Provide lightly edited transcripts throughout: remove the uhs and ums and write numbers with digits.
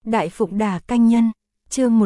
Đại Phụng Đả Canh Nhân, chương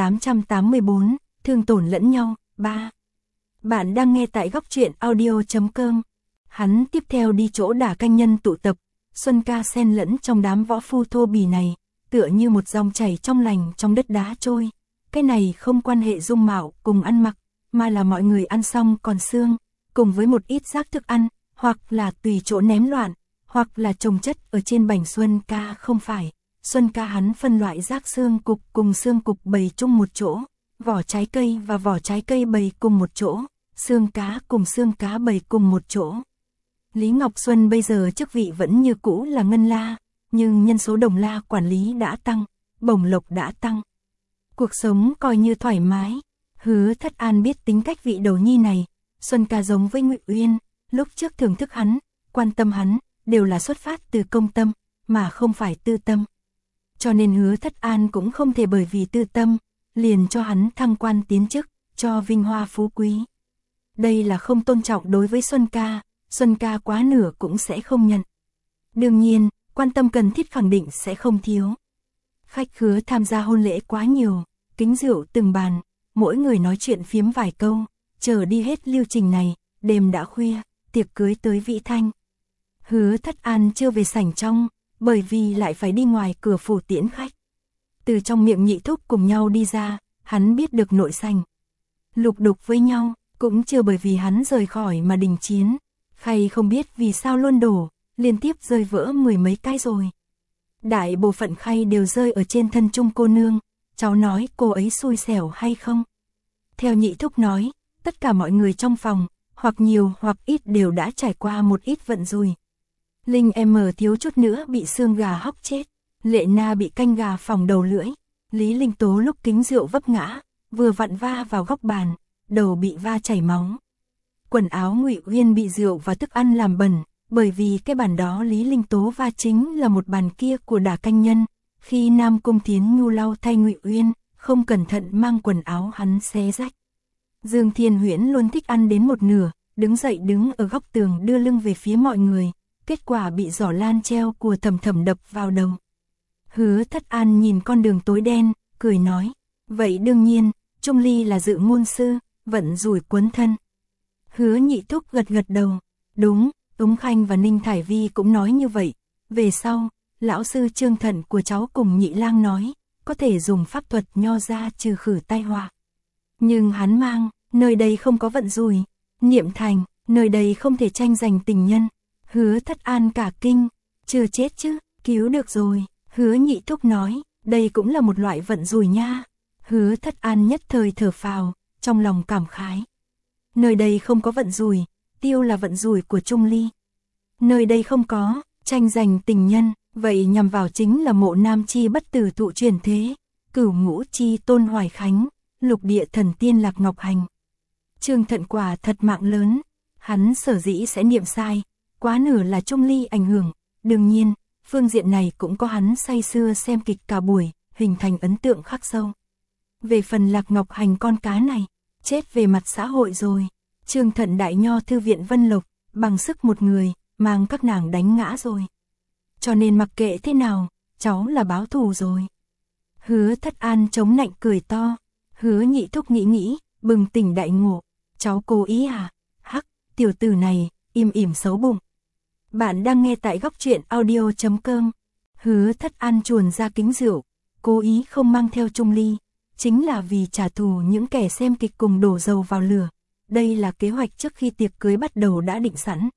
1884, thương tổn lẫn nhau, 3. Bạn đang nghe tại góc truyện audio.com. Hắn tiếp theo đi chỗ Đả Canh Nhân tụ tập, Xuân Ca xen lẫn trong đám võ phu thô bỉ này, tựa như một dòng chảy trong lành trong đất đá trôi. Cái này không quan hệ dung mạo cùng ăn mặc, mà là mọi người ăn xong còn xương, cùng với một ít rác thức ăn, hoặc là tùy chỗ ném loạn, hoặc là chồng chất ở trên bành. Xuân Ca không phải. Xuân Ca hắn phân loại rác xương cục cùng xương cục bày chung một chỗ, vỏ trái cây và vỏ trái cây bày cùng một chỗ, xương cá cùng xương cá bày cùng một chỗ. Lý Ngọc Xuân bây giờ chức vị vẫn như cũ là ngân la, nhưng nhân số đồng la quản lý đã tăng, bổng lộc đã tăng. Cuộc sống coi như thoải mái. Hứa Thất An biết tính cách vị đầu nhi này, Xuân Ca giống với Ngụy Uyên, lúc trước thưởng thức hắn, quan tâm hắn, đều là xuất phát từ công tâm, mà không phải tư tâm. Cho nên Hứa Thất An cũng không thể bởi vì tư tâm, liền cho hắn thăng quan tiến chức, cho vinh hoa phú quý. Đây là không tôn trọng đối với Xuân Ca quá nửa cũng sẽ không nhận. Đương nhiên, quan tâm cần thiết khẳng định sẽ không thiếu. Khách khứa tham gia hôn lễ quá nhiều, kính rượu từng bàn, mỗi người nói chuyện phiếm vài câu, chờ đi hết lưu trình này, đêm đã khuya, tiệc cưới tới Vĩ Thanh. Hứa Thất An chưa về sảnh trong, bởi vì lại phải đi ngoài cửa phủ tiễn khách. Từ trong miệng Nhị Thúc cùng nhau đi ra, hắn biết được nội sảnh lục đục với nhau, cũng chưa bởi vì hắn rời khỏi mà đình chiến. Khay không biết vì sao luôn đổ, liên tiếp rơi vỡ mười mấy cái rồi. Đại bộ phận khay đều rơi ở trên thân Trung cô nương, cháu nói cô ấy xui xẻo hay không? Theo Nhị Thúc nói, tất cả mọi người trong phòng, hoặc nhiều hoặc ít đều đã trải qua một ít vận rủi. Linh em thiếu chút nữa bị xương gà hóc chết, Lệ Na bị canh gà phỏng đầu lưỡi, Lý Linh Tố lúc kính rượu vấp ngã, vừa vặn va vào góc bàn, đầu bị va chảy máu. Quần áo Ngụy Uyên bị rượu và thức ăn làm bẩn, bởi vì cái bàn đó Lý Linh Tố va chính là một bàn kia của Đả Canh Nhân. Khi Nam Cung Thiến Nhu lau thay Ngụy Uyên, không cẩn thận mang quần áo hắn xé rách. Dương Thiên Huyễn luôn thích ăn đến một nửa, đứng dậy đứng ở góc tường đưa lưng về phía mọi người, kết quả bị giỏ lan treo của Thầm Thầm đập vào đầu. Hứa Thất An nhìn con đường tối đen, cười nói, vậy đương nhiên, Trung Ly là dự ngôn sư, vận rủi cuốn thân. Hứa Nhị Thúc gật gật đầu, đúng, Tống Khanh và Ninh Thải Vi cũng nói như vậy. Về sau, lão sư Trương Thận của cháu cùng Nhị Lang nói, có thể dùng pháp thuật nho ra trừ khử tai họa. Nhưng hắn mang, nơi đây không có vận rủi, Niệm Thành, nơi đây không thể tranh giành tình nhân. Hứa Thất An cả kinh, chưa chết chứ, cứu được rồi. Hứa Nhị Thúc nói, đây cũng là một loại vận rủi nha. Hứa Thất An nhất thời thở phào, trong lòng cảm khái. Nơi đây không có vận rủi, tiêu là vận rủi của Trung Ly. Nơi đây không có tranh giành tình nhân, vậy nhằm vào chính là Mộ Nam Chi bất tử thụ truyền thế, Cửu Ngũ Chi Tôn Hoài Khánh, Lục Địa Thần Tiên Lạc Ngọc Hành. Trương Thận quả thật mạng lớn, hắn sở dĩ sẽ niệm sai, quá nửa là Trung Ly ảnh hưởng, đương nhiên, phương diện này cũng có hắn say sưa xem kịch cả buổi, hình thành ấn tượng khắc sâu. Về phần Lạc Ngọc Hành con cá này, chết về mặt xã hội rồi. Trương Thận đại nho thư viện Vân Lộc, bằng sức một người, mang các nàng đánh ngã rồi. Cho nên mặc kệ thế nào, cháu là báo thù rồi. Hứa Thất An chống nạnh cười to. Hứa Nhị Thúc nghĩ, bừng tỉnh đại ngộ. Cháu cố ý à? Hắc, tiểu tử này, im ỉm xấu bụng. Bạn đang nghe tại góc truyện audio.com. Hứa Thất An chuồn ra kính rượu, cố ý không mang theo Trung Ly, chính là vì trả thù những kẻ xem kịch cùng đổ dầu vào lửa. Đây là kế hoạch trước khi tiệc cưới bắt đầu đã định sẵn.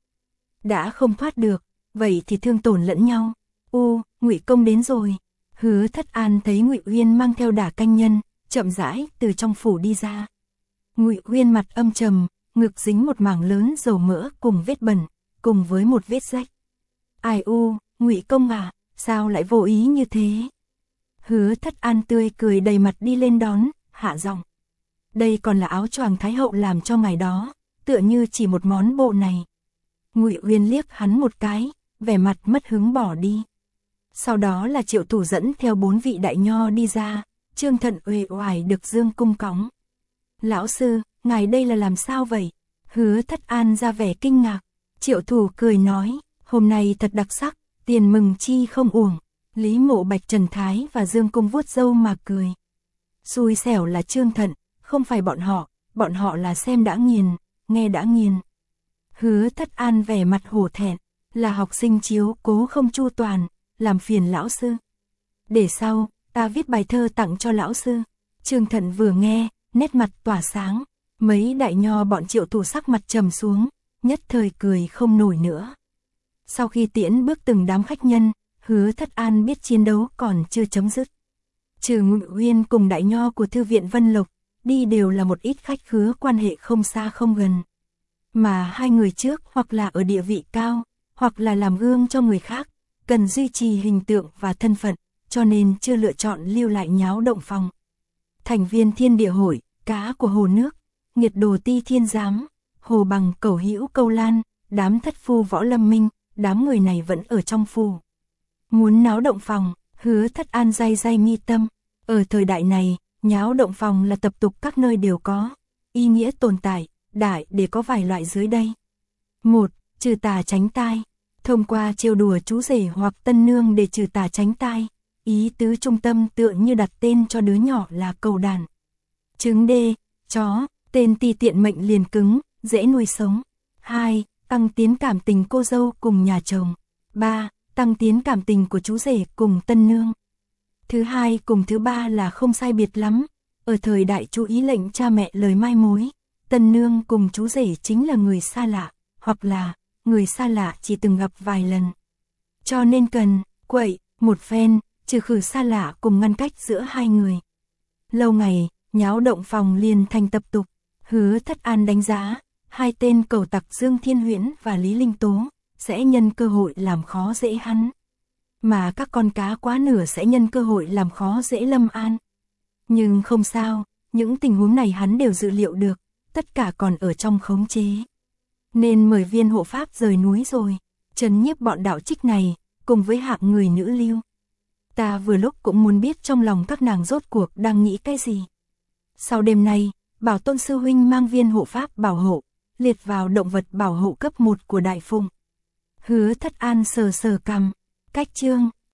Đã không thoát được, vậy thì thương tổn lẫn nhau. Ngụy công đến rồi. Hứa Thất An thấy Ngụy Uyên mang theo Đả Canh Nhân, chậm rãi từ trong phủ đi ra. Ngụy Uyên mặt âm trầm, ngực dính một mảng lớn dầu mỡ cùng vết bẩn, cùng với một vết rách. Ai Ngụy công à, sao lại vô ý như thế? Hứa Thất An tươi cười đầy mặt đi lên đón, hạ giọng. Đây còn là áo choàng Thái hậu làm cho ngài đó, tựa như chỉ một món bộ này. Ngụy Uyên liếc hắn một cái, vẻ mặt mất hứng bỏ đi. Sau đó là Triệu Thủ dẫn theo 4 vị đại nho đi ra, Trương Thận uể oải được dương cung cõng. Lão sư, ngài đây là làm sao vậy? Hứa Thất An ra vẻ kinh ngạc. Triệu Thủ cười nói, hôm nay thật đặc sắc, tiền mừng chi không uổng. Lý Mộ Bạch, Trần Thái và Dương Cung vuốt râu mà cười. Xui xẻo là Trương Thận, không phải bọn họ là xem đã nghiền, nghe đã nghiền. Hứa Thất An vẻ mặt hổ thẹn, là học sinh chiếu cố không chu toàn, làm phiền lão sư. Để sau, ta viết bài thơ tặng cho lão sư. Trương Thận vừa nghe, nét mặt tỏa sáng, mấy đại nho bọn Triệu Thủ sắc mặt trầm xuống, nhất thời cười không nổi nữa. Sau khi tiễn bước từng đám khách nhân, Hứa Thất An biết chiến đấu còn chưa chấm dứt. Trừ Ngụy Uyên cùng đại nho của thư viện Vân Lộc, đi đều là một ít khách khứa quan hệ không xa không gần. Mà hai người trước hoặc là ở địa vị cao, hoặc là làm gương cho người khác, cần duy trì hình tượng và thân phận, cho nên chưa lựa chọn lưu lại nháo động phòng. Thành viên Thiên Địa Hội, cá của hồ nước, Nghiệt Đồ Ti Thiên Giám, Hồ Bằng, Cẩu Hữu, Câu Lan, đám thất phu Võ Lâm Minh, đám người này vẫn ở trong phủ. Muốn náo động phòng, Hứa Thất An day day mi tâm. Ở thời đại này, nháo động phòng là tập tục các nơi đều có. Ý nghĩa tồn tại, đại để có vài loại dưới đây. 1. Trừ tà tránh tai. Thông qua trêu đùa chú rể hoặc tân nương để trừ tà tránh tai. Ý tứ trung tâm tựa như đặt tên cho đứa nhỏ là cầu đàn. Trứng đê, chó, tên ti tiện mệnh liền cứng, dễ nuôi sống. 2. Tăng tiến cảm tình cô dâu cùng nhà chồng. 3. Tăng tiến cảm tình của chú rể cùng tân nương. Thứ hai cùng thứ ba là không sai biệt lắm. Ở thời đại chú ý lệnh cha mẹ lời mai mối, tân nương cùng chú rể chính là người xa lạ, hoặc là người xa lạ chỉ từng gặp vài lần. Cho nên cần quậy một phen, trừ khử xa lạ cùng ngăn cách giữa hai người. Lâu ngày, nháo động phòng liền thành tập tục. Hứa Thất An đánh giá, hai tên cẩu tặc Dương Thiên Huyễn và Lý Linh Tố sẽ nhân cơ hội làm khó dễ hắn. Mà các con cá quá nửa sẽ nhân cơ hội làm khó dễ Lâm An. Nhưng không sao, những tình huống này hắn đều dự liệu được, tất cả còn ở trong khống chế. Nên mời viên hộ pháp rời núi rồi, trấn nhiếp bọn đạo trích này, cùng với hạng người nữ lưu. Ta vừa lúc cũng muốn biết trong lòng các nàng rốt cuộc đang nghĩ cái gì. Sau đêm nay, Bảo Tôn sư huynh mang viên hộ pháp bảo hộ, liệt vào động vật bảo hộ cấp 1 của Đại Phụng. Hứa Thất An sờ sờ cằm, cách chương.